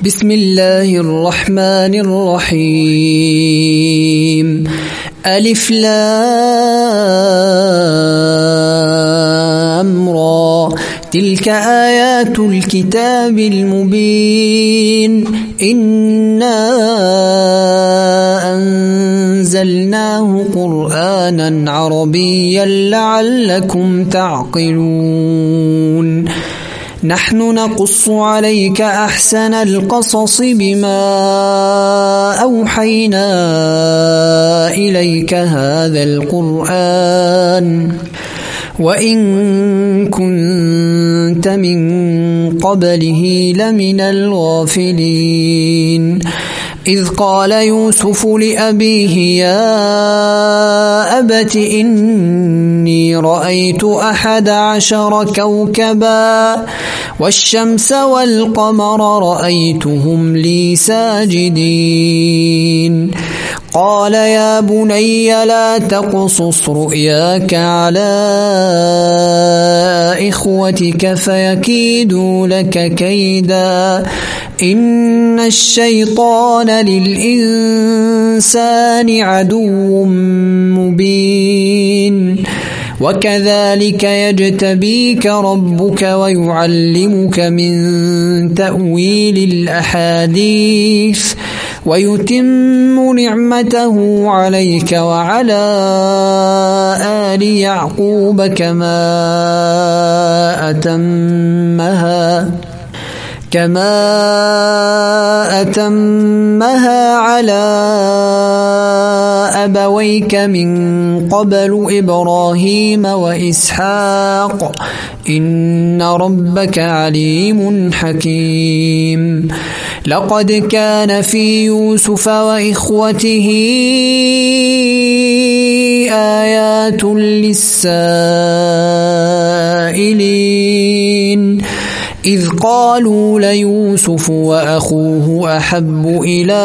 بسم الله الرحمن الرحيم. ألف لام را تلك آيات الكتاب المبين إنا أنزلناه قرآنا عربيا لعلكم تعقلون. نحن نقص عليك أحسن القصص بما أوحينا إليك هذا القرآن وإن كنت من قبله لمن الغافلين. إذ قال يوسف لأبيه يا أبت إني رأيت 11 كوكبا والشمس والقمر رأيتهم لي ساجدين. قال يا بني لا تقصص رؤياك على إخوتك فيكيدوا لك كيدا إن الشيطان للإنسان عدو مبين. وكذلك يجتبيك ربك ويعلمك من تأويل الأحاديث ويتم نعمته عليك وعلى آل يعقوب كما أتمها على أبويك من قبل إبراهيم وإسحاق إن ربك عليم حكيم. لقد كان في يوسف وإخوته آيات للسائلين إذ قالوا ليوسف وأخوه أحب إلى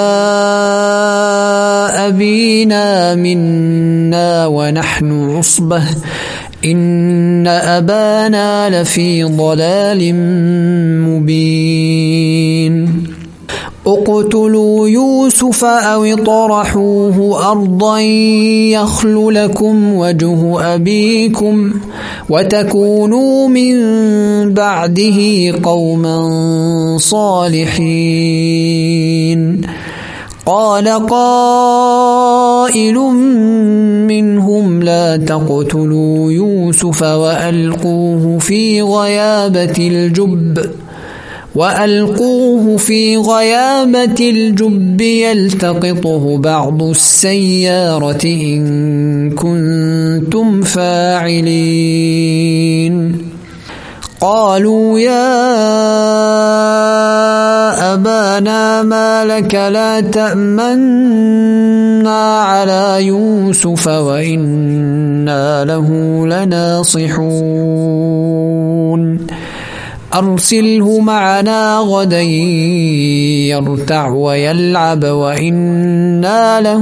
أبينا منا ونحن عصبة إن أبانا لفي ضلال مبين. اقتلوا يوسف أو اطرحوه أرضا يخل لكم وجه أبيكم وتكونوا من بعده قوما صالحين. قال قائل منهم لا تقتلوا يوسف وألقوه في غيابة الجب يلتقطه بعض السيارة إن كنتم فاعلين. قالوا يا أبانا ما لك لا تأمنا على يوسف وإنا له لناصحون. أرسله معنا غدا يرتع ويلعب وإنا له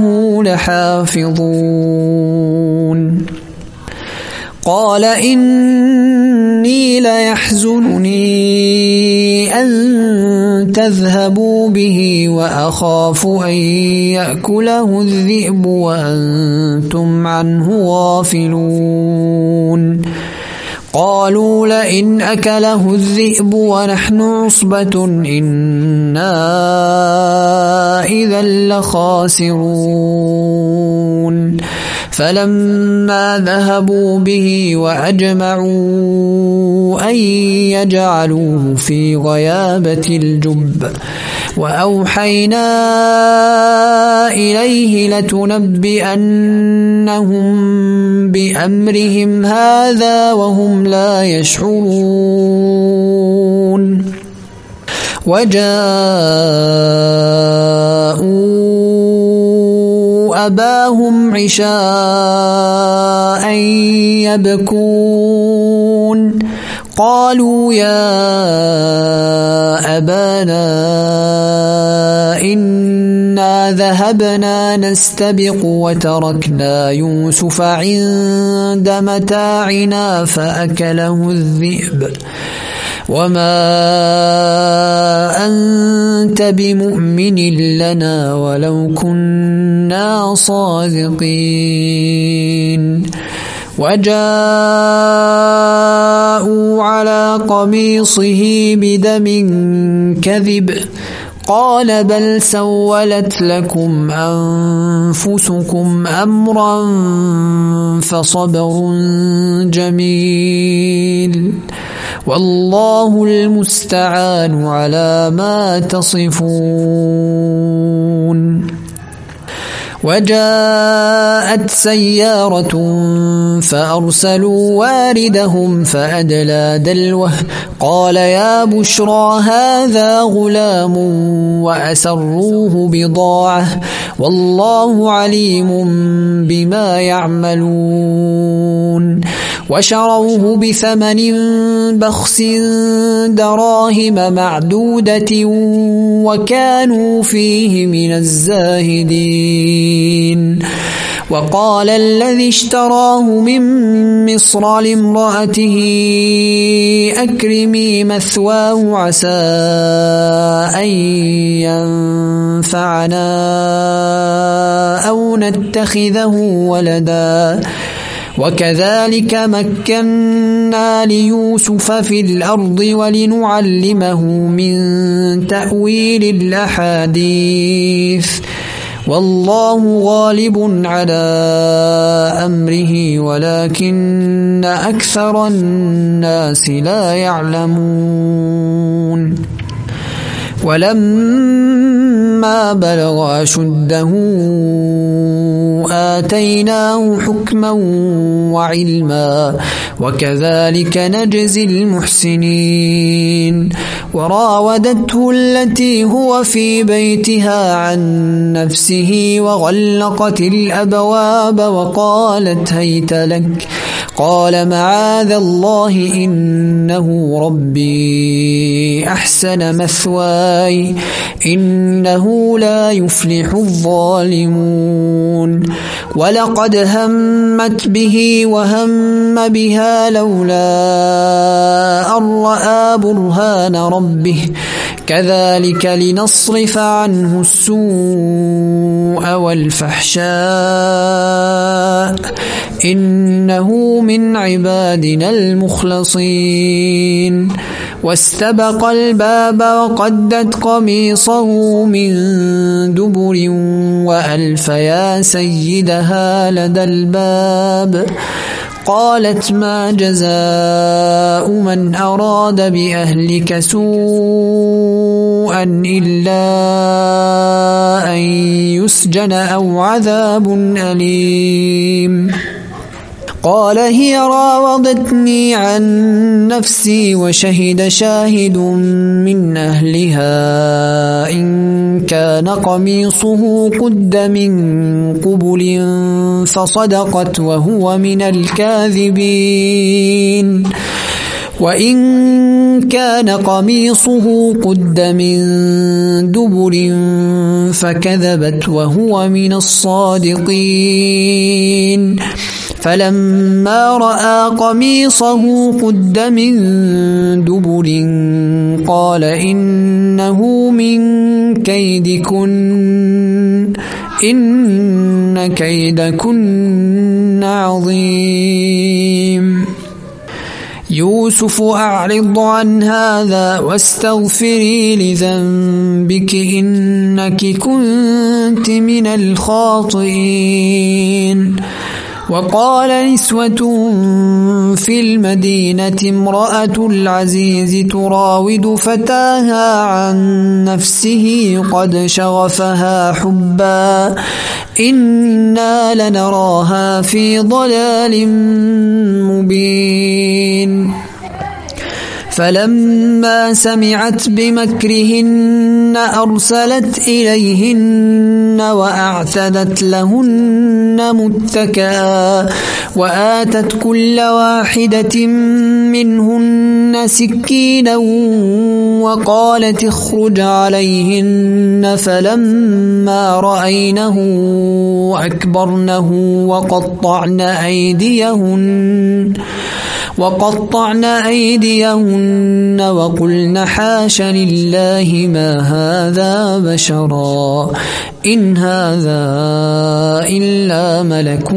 لحافظون. قال إني ليحزنني أن تذهبوا به وأخاف أن يأكله الذئب وأنتم عنه غافلون. قالوا لئن أكله الذئب ونحن عصبة إنا إذا لخاسرون. فلما ذهبوا به وأجمعوا أن يجعلوه في غيابة الجب وأوحينا إليه لتنبئنهم بأمرهم هذا وهم لا يشعرون. وجاءوا أباهم عشاء يبكون. قالوا يا أبانا إنا إنا ذهبنا نستبق وتركنا يوسف عند متاعنا فأكله الذئب وما أنت بمؤمن لنا ولو كنا صادقين وجاءوا على قميصه بدم كذب قال بل سولت لكم أنفسكم أمرا فصبر جميل والله المستعان على ما تصفون وجاءت سيارة فأرسلوا واردهم فأدلى دلوه قال يا بشرى هذا غلام وأسروه بضاعة والله عليم بما يعملون وشروه بثمن بخس دراهم معدودة وكانوا فيه من الزاهدين وقال الذي اشتراه من مصر لامرأته أكرمي مثواه عسى أن ينفعنا أو نتخذه ولدا وكذلك مكنا ليوسف في الأرض ولنعلمه من تأويل الأحاديث والله غالب على أمره ولكن أكثر الناس لا يعلمون ولما بلغ أشده آتيناه حكما وعلما وكذلك نجزي المحسنين وراودته التي هو في بيتها عن نفسه وغلقت الأبواب وقالت هيت لك قال معاذ الله إنه ربي أحسن مثواي إنه لا يفلح الظالمون ولقد همت به وهم بها لولا أن رأى برهان ربه كذلك لنصرف عنه السوء والفحشاء إنه من عبادنا المخلصين واستبق الباب وقدت قميصه من دبر وألف يا سيدها لدى الباب قالت ما جزاء من أراد بأهلك سوءا إلا أن يسجن أو عذاب أليم قال هي راودتني عن نفسي وشهد شاهد من أهلها إن كان قميصه قد من قبل فصدقت وهو من الكاذبين وإن كان قميصه قد من دبر فكذبت وهو من الصادقين فلما رأى قميصه قد من دبر قال إنه من كيدكن إن كيدكن عظيم يوسف أعرض عن هذا واستغفري لذنبك إنك كنت من الخاطئين وقال نسوة في المدينة امرأة العزيز تراود فتاها عن نفسه قد شغفها حبا إنا لنراها في ضلال مبين فلما سمعت بمكرهن أرسلت إليهن وأعتدت لهن متكئا وآتت كل واحدة منهن سكينا وقالت اخرج عليهن فلما رأينه أكبرنه وقطعن أيديهن وقلن حاش لله ما هذا بشرا إن هذا إلا ملك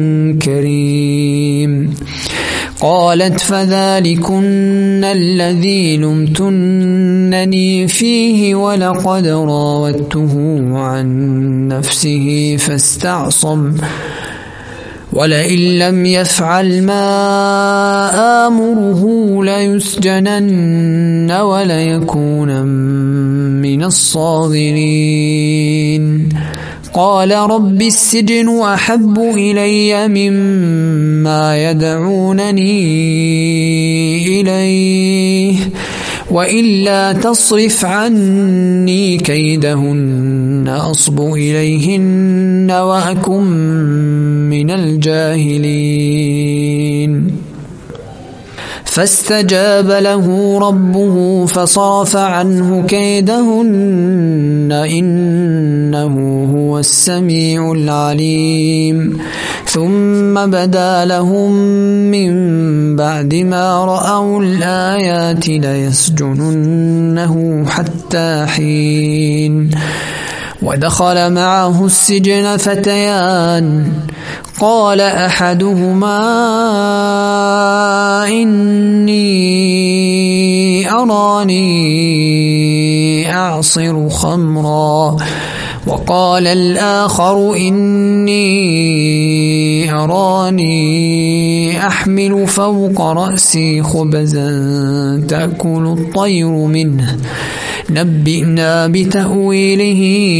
كريم. قالت فذلكن الذي لمتنني فيه ولقد راودته عن نفسه فاستعصم ولئن لم يفعل ما آمره ليسجنن وليكون من الصاغرين. قال رب السجن أحب إلي مما يدعونني إليه وإلا تصرف عني كيدهن أصب إليهن وأكن من الجاهلين. فاستجاب له ربه فصرف عنه كيدهن إنه هو السميع العليم. ثم بدا لهم من بعد ما رأوا الآيات ليسجننه حتى حين. ودخل معه السجن فتيان قال أحدهما إني أراني أعصر خمرا وقال الآخر إني أراني أحمل فوق رأسي خبزا تأكل الطير منه نبئنا بتأويله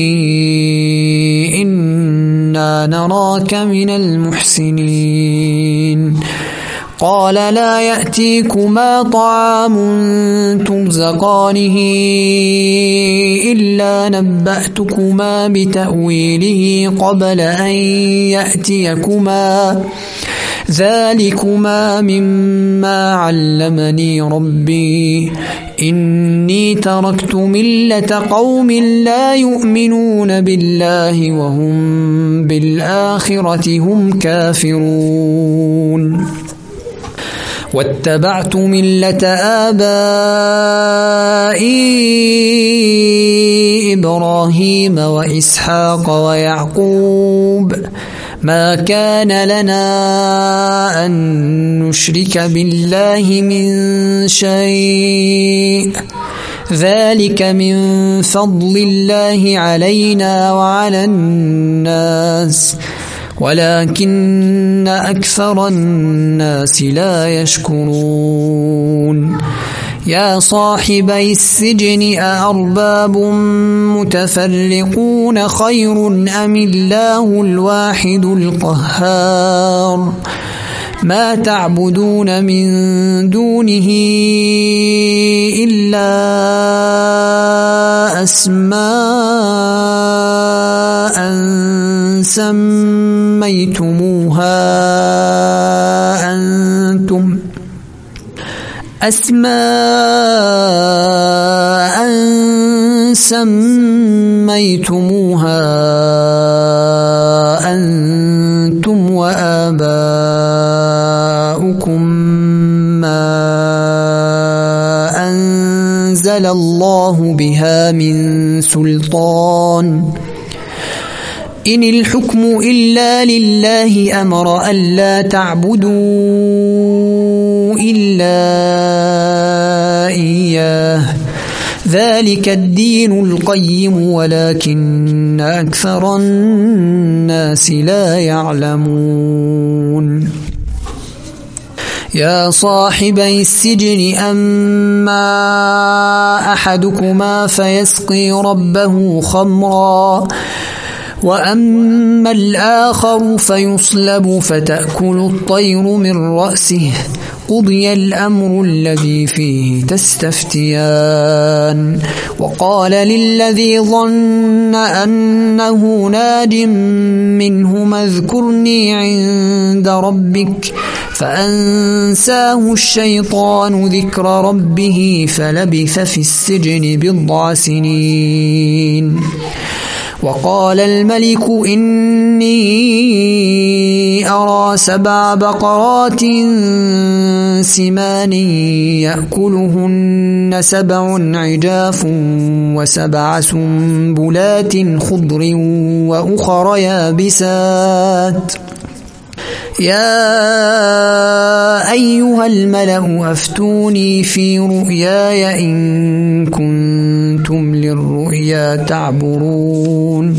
إنا نراك من المحسنين. قال لا يأتيكما طعام ترزقانه إلا نبأتكما بتأويله قبل أن يأتيكما ذلكما مما علمني ربي إني تركت ملة قوم لا يؤمنون بالله وهم بالآخرة هم كافرون. واتبعت ملة آبائي إبراهيم وإسحاق ويعقوب ما كان لنا أن نشرك بالله من شيء ذلك من فضل الله علينا وعلى الناس ولكن أكثر الناس لا يشكرون. يا صاحبي السجن أأرباب متفرقون خير أم الله الواحد القهار ما تعبدون من دونه إلا أسماء سميتموها أنتم وآباؤكم ما أنزل الله بها من سلطان إن الحكم إلا لله أمر ألا تعبدوا إلا إياه ذلك الدين القيم ولكن أكثر الناس لا يعلمون. يا صاحبي السجن أما أحدكما فيسقي ربه خمرا وأما الآخر فيصلب فتأكل الطير من رأسه قضي الأمر الذي فيه تستفتيان وقال للذي ظن أنه ناج منهما اذكرني عند ربك فأنساه الشيطان ذكر ربه فلبث في السجن 10 سنين وقال الملك إني أرى 7 بقرات سمان يأكلهن 7 عجاف و7 سنبلات خضر وأخر يابسات يا أيها الملأ أفتوني في رؤياي إن كنتم للرؤيا تعبرون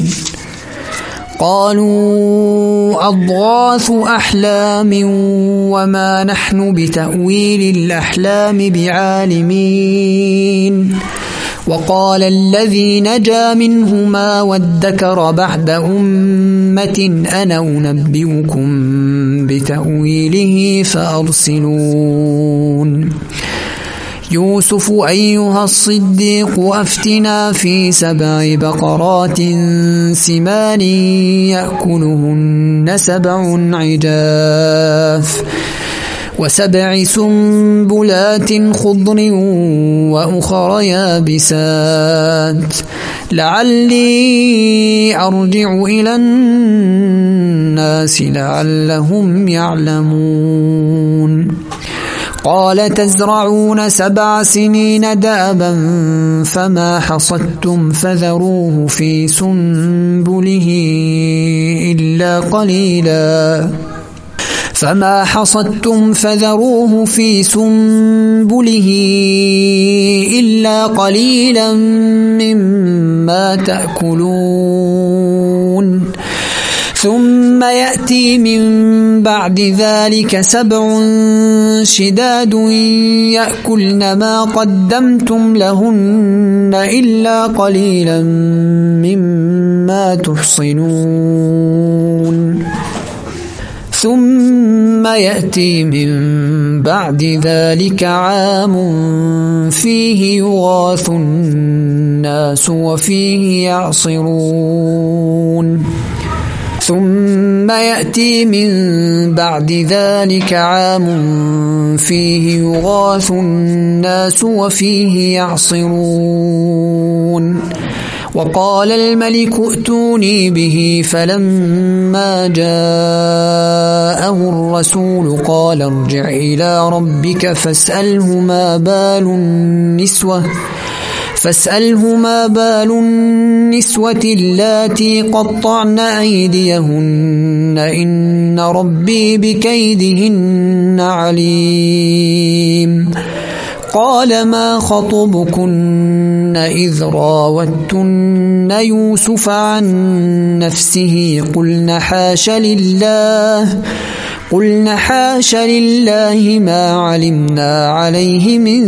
قالوا أضغاث أحلام وما نحن بتأويل الأحلام بعالمين وقال الذي نجا منهما وادكر بعد أمة أنا أنبئكم بتأويله فأرسلون يوسف أيها الصديق أفتنا في 7 بقرات سمان يأكلهن 7 عجاف و7 سنبلات خضر وأخر يابسات لعلي أرجع إلى الناس لعلهم يعلمون قال تزرعون 7 سنين دابا فما حصدتم فذروه في سنبله إلا قليلا فما حصدتم فذروه في سنبله إلا قليلا مما تأكلون ثم يأتي من بعد ذلك 7 شداد يأكلن ما قدمتم لهن إلا قليلا مما تحصنون ثم يأتي من بعد ذلك عام فيه يغاث الناس وفيه يعصرون ثم يأتي من بعد ذلك عام فيه يغاث الناس وفيه يعصرون وقال الملك ائتوني به فلما جاءه الرسول قال ارجع إلى ربك فاسأله ما بال النسوة اللاتي قطعن أيديهن إن ربي بكيدهن عليم قال ما خطبكن إذ راوتن يوسف عن نفسه قلن حاش لله ما علمنا عليه من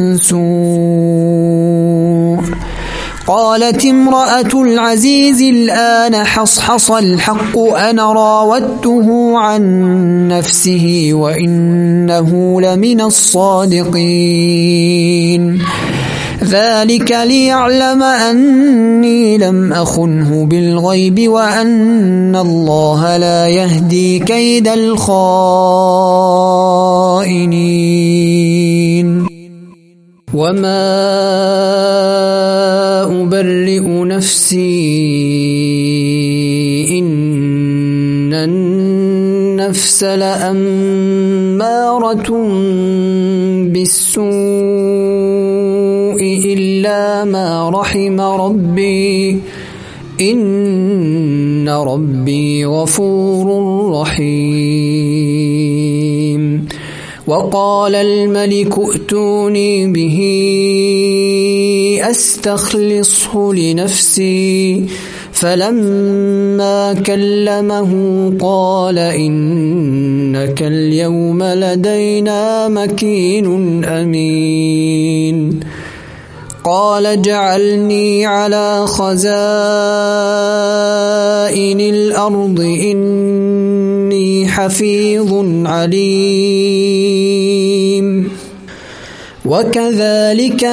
سوء قالت امرأة العزيز الآن حصحص الحق أنا راودته عن نفسه وإنه لمن الصادقين ذلك ليعلم أني لم أخنه بالغيب وأن الله لا يهدي كيد الخائنين وما أبرئ نفسي إن النفس لأمارة بالسوء إلا ما رحم ربي إن ربي غفور رحيم وقال الملك ائتوني به أستخلصه لنفسي فلما كلمه قال إنك اليوم لدينا مكين أمين قال اجعلني على خزائن الأرض إني حفيظ عليم وكذلك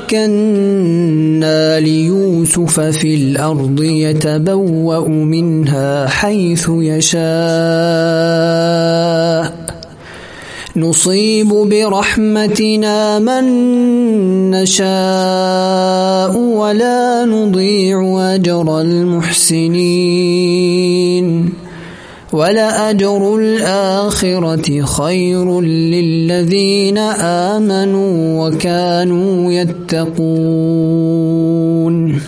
مكنا ليوسف في الأرض يتبوأ منها حيث يشاء نصيب برحمتنا من نشاء ولا نضيع أجر المحسنين ولأجر الآخرة خير للذين آمنوا وكانوا يتقون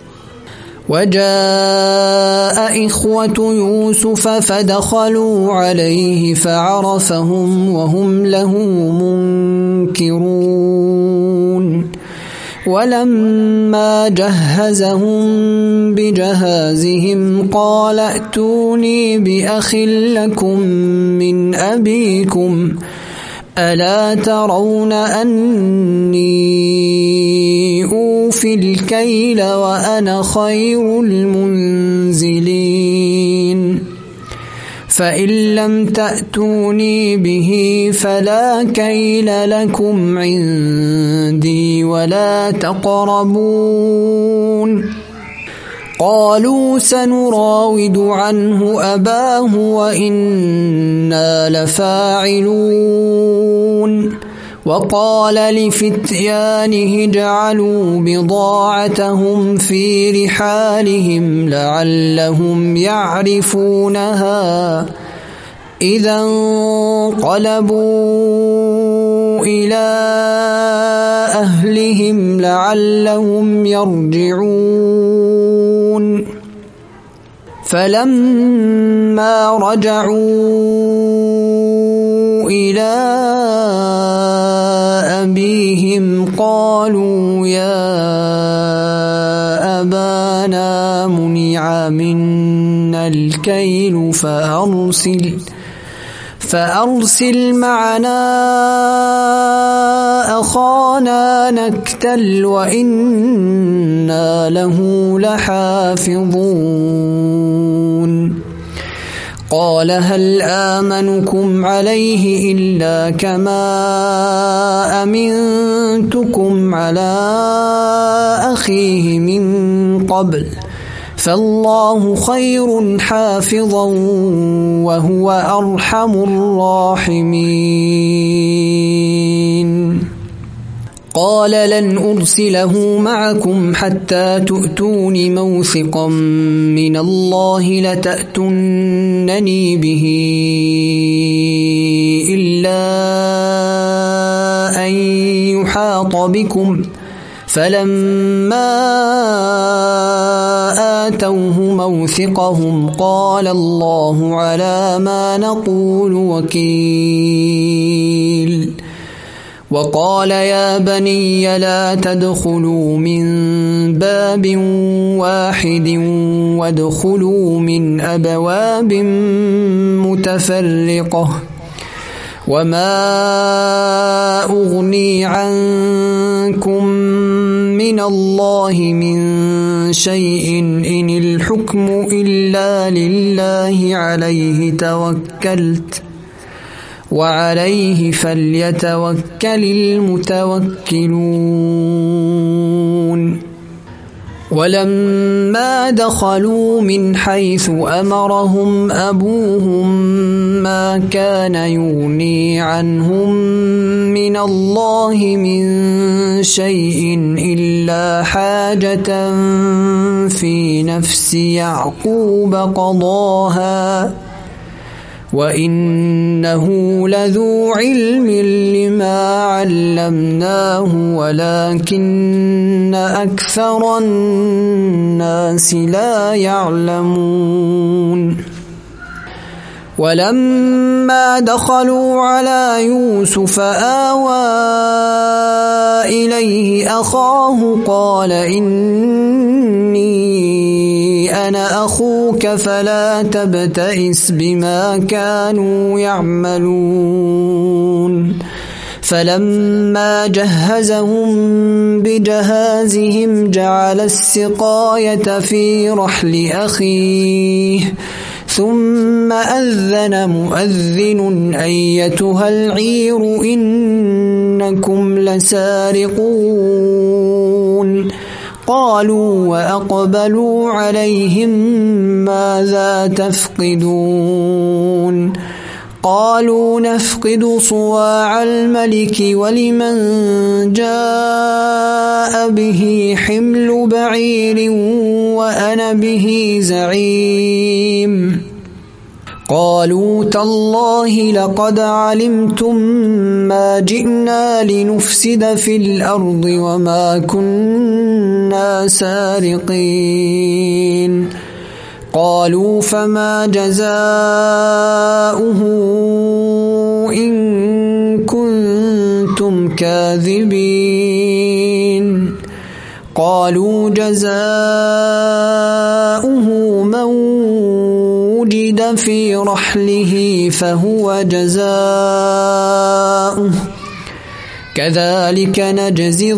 وجاء إخوة يوسف فدخلوا عليه فعرفهم وهم له منكرون ولما جهزهم بجهازهم قال ائتوني بأخ لكم من أبيكم ألا ترون أني أوفي الكيل وأنا خير المنزلين فإن لم تأتوني به فلا كيل لكم عندي ولا تقربون قالوا سنراود عنه أباه وإنا لفاعلون وقال لفتيانه اجعلوا بضاعتهم في رحالهم لعلهم يعرفونها إذا انقلبوا إلى أهلهم لعلهم يرجعون فلما رجعوا إلى أبيهم قالوا يا أبانا منع منا الكيل فأرسل معنا أخانا نكتل وإنا له لحافظون قال هل آمنكم عليه إلا كما أمنتكم على أخيه من قبل فالله خير حافظا وهو أرحم الراحمين قال لن أرسله معكم حتى تؤتون موثقا من الله لتأتونني به إلا أن يحاط بكم فلما آتوه موثقهم قال الله على ما نقول وكيل وقال يا بني لا تدخلوا من باب واحد وادخلوا من أبواب متفرقة وما أغني عنكم من الله من شيء إن الحكم إلا لله عليه توكلت وعليه فليتوكل المتوكلون ولما دخلوا من حيث أمرهم أبوهم ما كان يغني عنهم من الله من شيء إلا حاجة في نفس يعقوب قضاها وإنه لذو علم لما علمناه ولكن أكثر الناس لا يعلمون ولما دخلوا على يوسف آوى إليه أخاه قال إني أنا أخوك فلا تبتئس بما كانوا يعملون فلما جهزهم بجهازهم جعل السقاية في رحل أخيه ثم أذن مؤذن أيتها العير إنكم لسارقون قالوا وأقبلوا عليهم ماذا تفقدون قالوا نفقد صواع الملك ولمن جاء به حمل بعير وأنا به زعيم قالوا تالله لقد علمتم ما جئنا لنفسد في الأرض وما كنا سارقين قالوا فما جزاؤه إن كنتم كاذبين قالوا جزاؤه من وجد في رحله فهو جزاؤه كذلك نجزي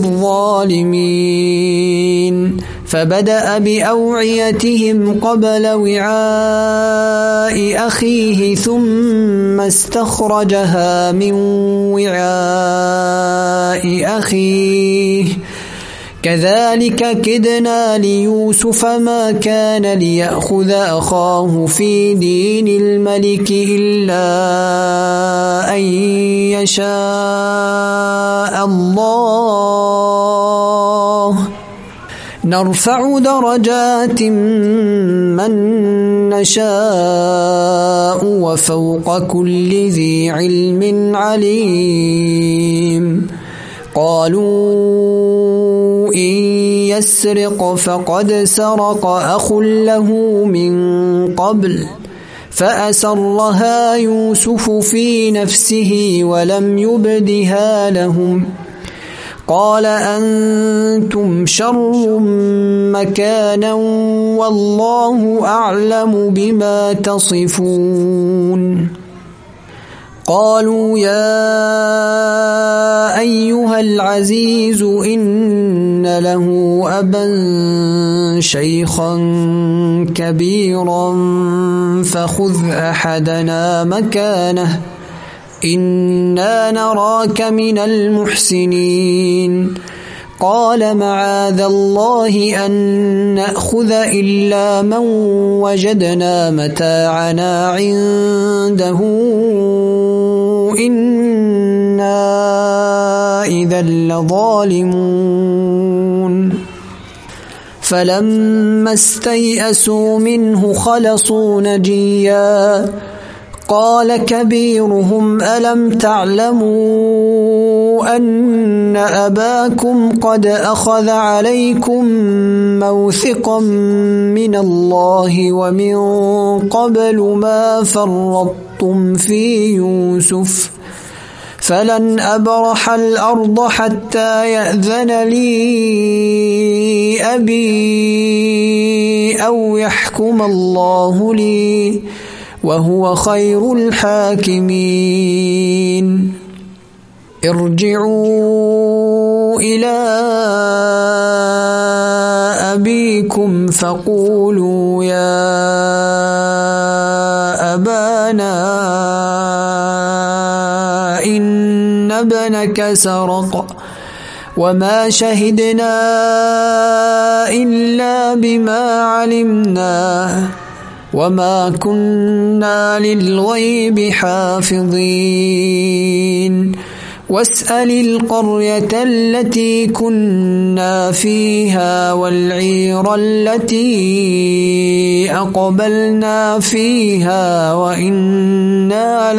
الظالمين فبدأ بأوعيتهم قبل وعاء أخيه ثم استخرجها من وعاء أخيه كذلك كدنا ليوسف ما كان ليأخذ أخاه في دين الملك إلا أن يشاء الله نرفع درجات من نشاء وفوق كل ذي علم عليم قالوا إن يسرق فقد سرق أخ له من قبل فأسرها يوسف في نفسه ولم يبدها لهم قال أنتم شر مكانا والله أعلم بما تصفون قالوا يا أيها العزيز إن له أبا شيخا كبيرا فخذ أحدنا مكانه إنا نراك من المحسنين قال معاذ الله أن نأخذ إلا من وجدنا متاعنا عنده إنا إذا لظالمون فلما استيئسوا منه خلصوا نجيا قال كبيرهم ألم تعلموا أن أباكم قد أخذ عليكم موثقا من الله ومن قبل ما فرطتم في يوسف فلن أبرح الأرض حتى يأذن لي أبي أو يحكم الله لي وهو خير الحاكمين ارجعوا إلى أبيكم فقولوا يا أبانا إن ابنك سرق وما شهدنا إلا بما علمنا وما كنا للغيب حافظين واسأل القرية التي كنا فيها والعير التي أقبلنا فيها وإنا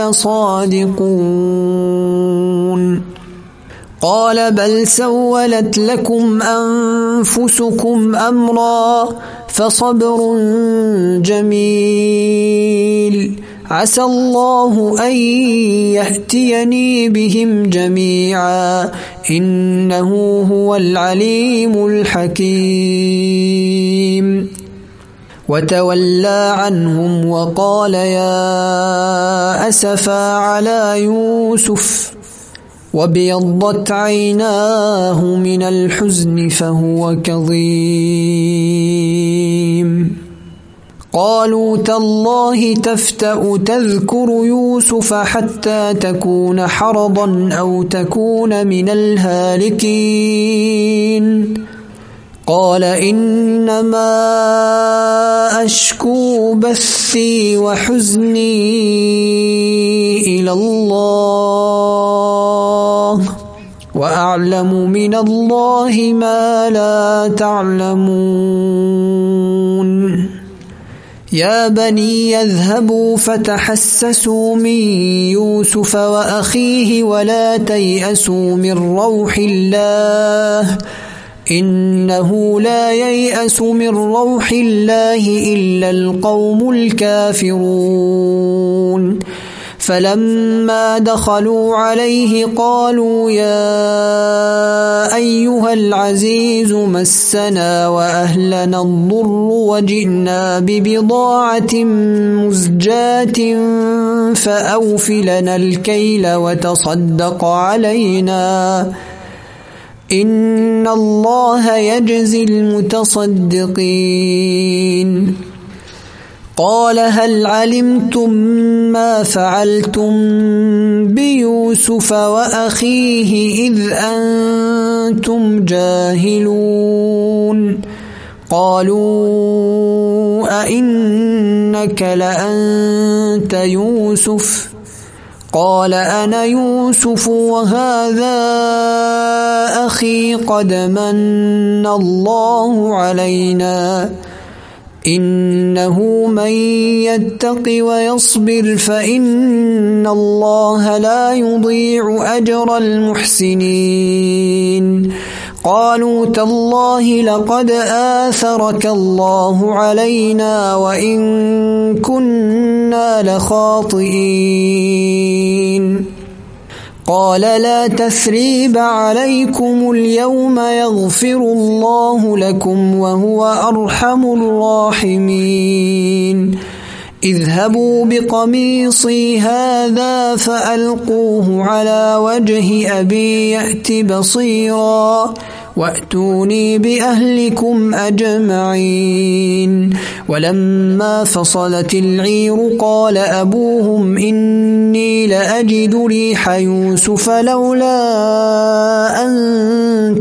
لصادقون قال بل سولت لكم أنفسكم أمرا فصبر جميل عسى الله أن يأتيني بهم جميعا إنه هو العليم الحكيم وتولى عنهم وقال يا أسفا على يوسف وابيضت عيناه من الحزن فهو كظيم قالوا تالله تفتأ تذكر يوسف حتى تكون حرضا أو تكون من الهالكين قال إنما أشكو بثي وحزني إلى الله وأعلم من الله ما لا تعلمون يا بني يذهبوا فتحسسوا من يوسف وأخيه ولا تيأسوا من روح الله إنه لا ييأس من روح الله إلا القوم الكافرون فلما دخلوا عليه قالوا يا أيها العزيز مسنا وأهلنا الضر وجئنا ببضاعة مزجاة فأوف لنا الكيل وتصدق علينا إن الله يجزي المتصدقين قال هل علمتم ما فعلتم بيوسف وأخيه إذ أنتم جاهلون قالوا أئنك لأنت يوسف قال أنا يوسف وهذا أخي قد من الله علينا إنه من يتق ويصبر فإن الله لا يضيع أجر المحسنين قالوا تالله لقد آثرك الله علينا وإن كنا لخاطئين قال لا تثريب عليكم اليوم يغفر الله لكم وهو أرحم الراحمين اذهبوا بقميصي هذا فألقوه على وجه أبي يأت بصيرا وأتوني بأهلكم أجمعين ولما فصلت العير قال أبوهم إني لأجد ريح يوسف لولا أن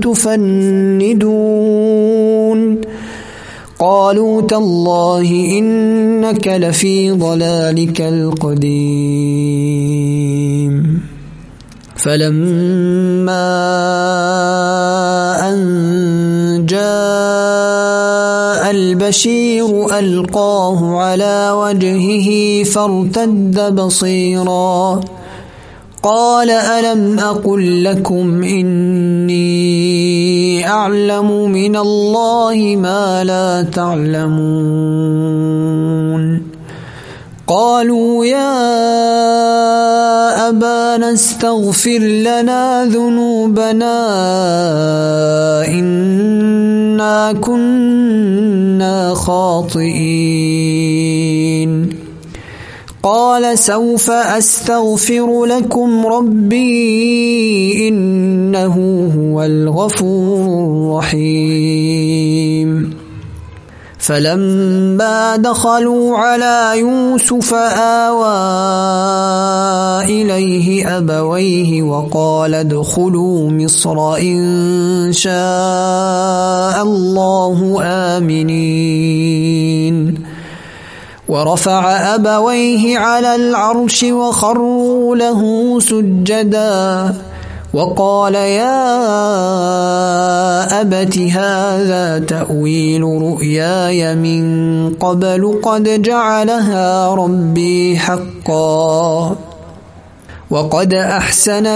تفندون قالوا تالله إنك لفي ضلالك القديم فلما أن جاء البشير ألقاه على وجهه فارتد بصيرا قال ألم أقل لكم إني أعلم من الله ما لا تعلمون قالوا يا أبانا استغفر لنا ذنوبنا إنا كنا خاطئين قال سوف أستغفر لكم ربي إنه هو الغفور الرحيم فلما دخلوا على يوسف آوى إليه أبويه وقال ادخلوا مصر إن شاء الله آمنين ورفع أبويه على العرش وخروا له سجدا وقال يا أبت هذا تأويل رؤياي من قبل قد جعلها ربي حقا وقد أحسن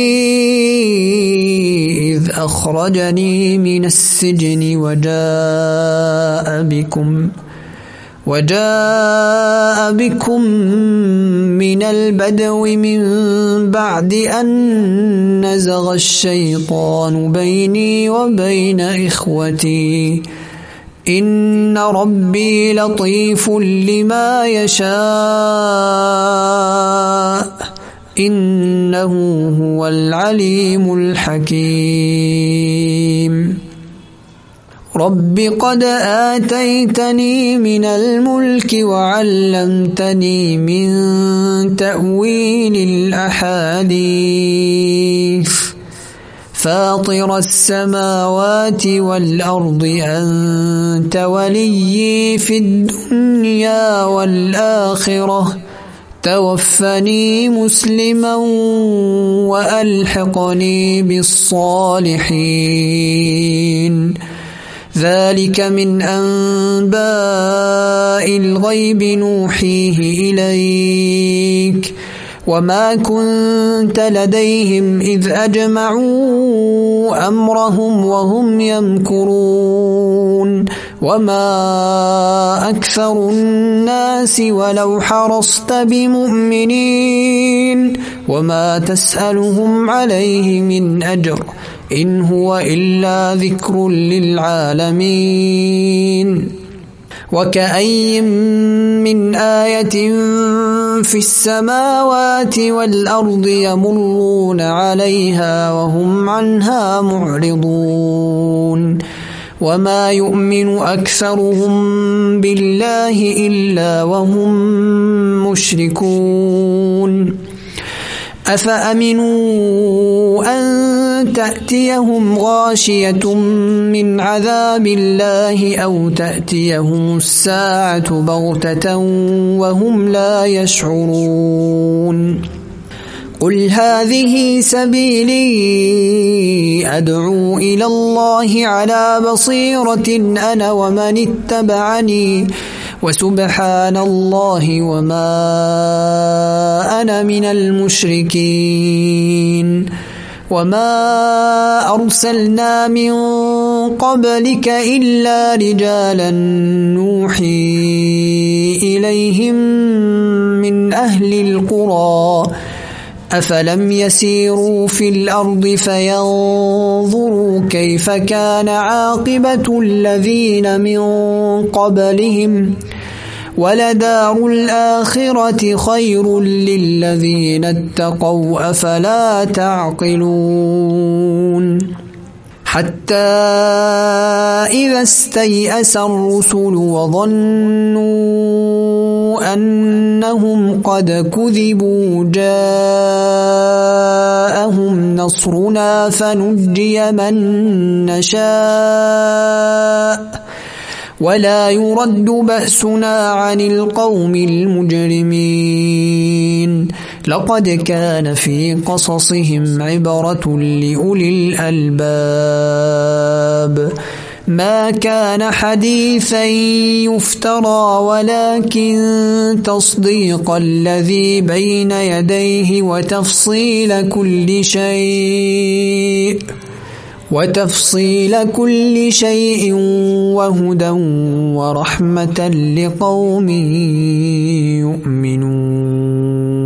بي إذ أخرجني من السجن وجاء بكم من البدو من بعد أن نزغ الشيطان بيني وبين إخوتي إن ربي لطيف لما يشاء إنه هو العليم الحكيم رب قد آتيتني من الملك وعلمتني من تأويل الأحاديث فاطر السماوات والأرض أنت وليي في الدنيا والآخرة توفني مسلما وألحقني بالصالحين ذلك من أنباء الغيب نوحيه إليك وما كنت لديهم إذ أجمعوا أمرهم وهم يمكرون وما أكثر الناس ولو حرصت بمؤمنين وما تسألهم عليه من أجر إن هو إلا ذكر للعالمين وكأي من آية في السماوات والأرض يمرون عليها وهم عنها معرضون وما يؤمن أكثرهم بالله إلا وهم مشركون أفأمنوا أن تأتيهم غاشية من عذاب الله أو تأتيهم الساعة بغتة وهم لا يشعرون قل هذه سبيلي أدعو إلى الله على بصيرة أنا ومن اتبعني وسبحان الله وما أنا من المشركين وما أرسلنا من قبلك إلا رجالا نوحي إليهم من أهل القرى أفلم يسيروا في الأرض فينظروا كيف كان عاقبة الذين من قبلهم ولدار الآخرة خير للذين اتقوا أفلا تعقلون حتى إذا استيأس الرسل وظنوا أنهم قد كذبوا جاءهم نصرنا فنجي من نشاء ولا يرد بأسنا عن القوم المجرمين لقد كان في قصصهم عبرة لأولي الألباب ما كان حديثا يفترى ولكن تصديق الذي بين يديه وتفصيل كل شيء وهدى ورحمة لقوم يؤمنون